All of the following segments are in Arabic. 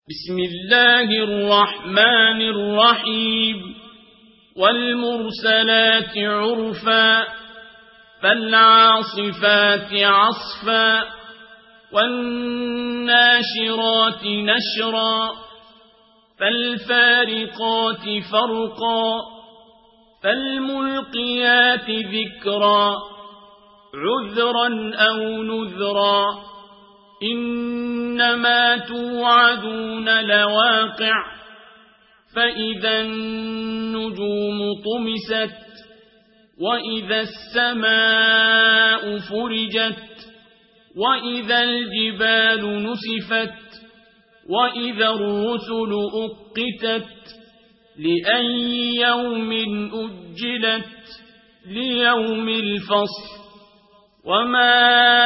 بسم الله الرحمن الرحيم والمرسلات عرفا فالعاصفات عصفا والناشرات نشرا فالفارقات فرقا فالملقيات ذكرا عذرا أو نذرا إنما توعدون لواقع فإذا النجوم طمست وإذا السماء فرجت وإذا الجبال نسفت وإذا الرسل أقتت لأي يوم أجلت ليوم الفصل وما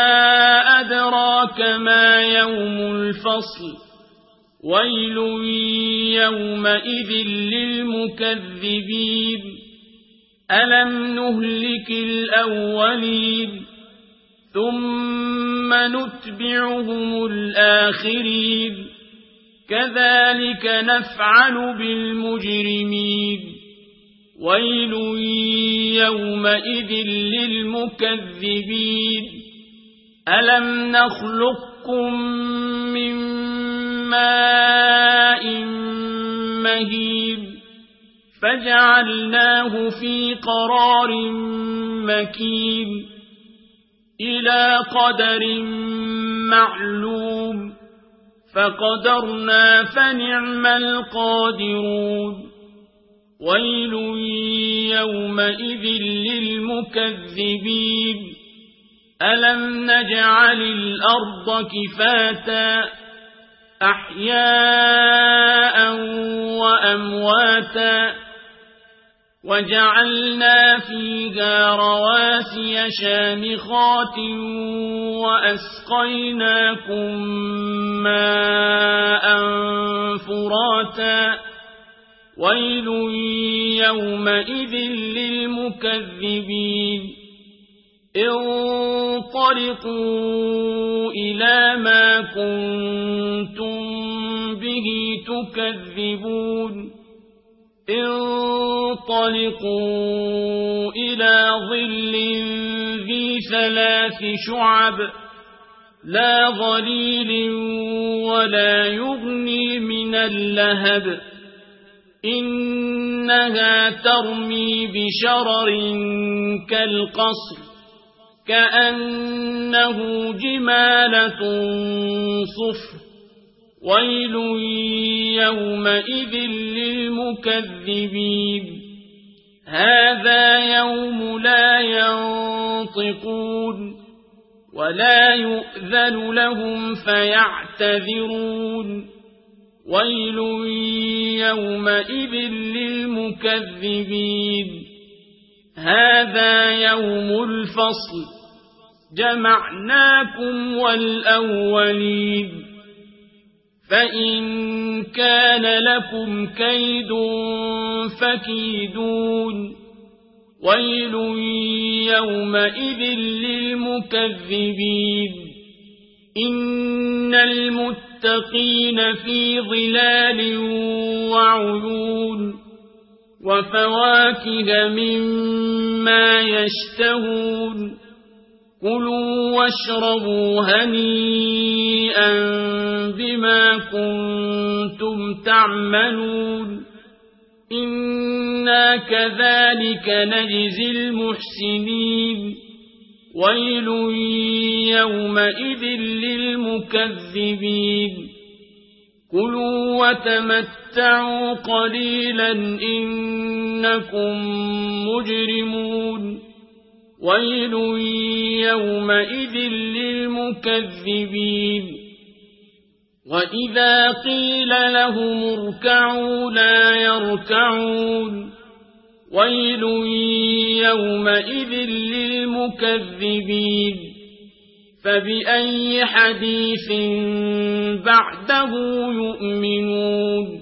أدراك ما يوم الفصل ويل يومئذ للمكذبين ألم نهلك الأولين ثم نتبعهم الآخرين كذلك نفعل بالمجرمين ويل يومئذ للمكذبين ألم نخلقكم من ماء مهين فجعلناه في قرار مكين إلى قدر معلوم فقدرنا فنعم القادرون ويل يومئذ للمكذبين ألم نجعل الأرض كفاتا أحياء وأمواتا وجعلنا فيها رواسي شامخات وأسقيناكم ماء فراتا ويل يومئذ للمكذبين انطلقوا إلى ما كنتم به تكذبون انطلقوا إلى ظل ذي ثلاث شعب لا ظليل ولا يغني من اللهب إنها ترمي بشرر كالقصر كأنه جمالة صفر ويل يومئذ للمكذبين هذا يوم لا ينطقون ولا يؤذن لهم فيعتذرون ويل يومئذ للمكذبين هذا يوم الفصل جمعناكم والأولين فإن كان لكم كيد فكيدون ويل يومئذ للمكذبين إن المتقين في ظلال وعيون وفواكه مما يشتهون كلوا واشربوا هنيئا بما كنتم تعملون إنا كذلك نجزي المحسنين ويل يومئذ للمكذبين كلوا وتمتعوا قليلا إنكم مجرمون ويل يومئذ للمكذبين وإذا قيل لهم اركعوا لا يركعون ويل يومئذ للمكذبين فبأي حديث بعده يؤمنون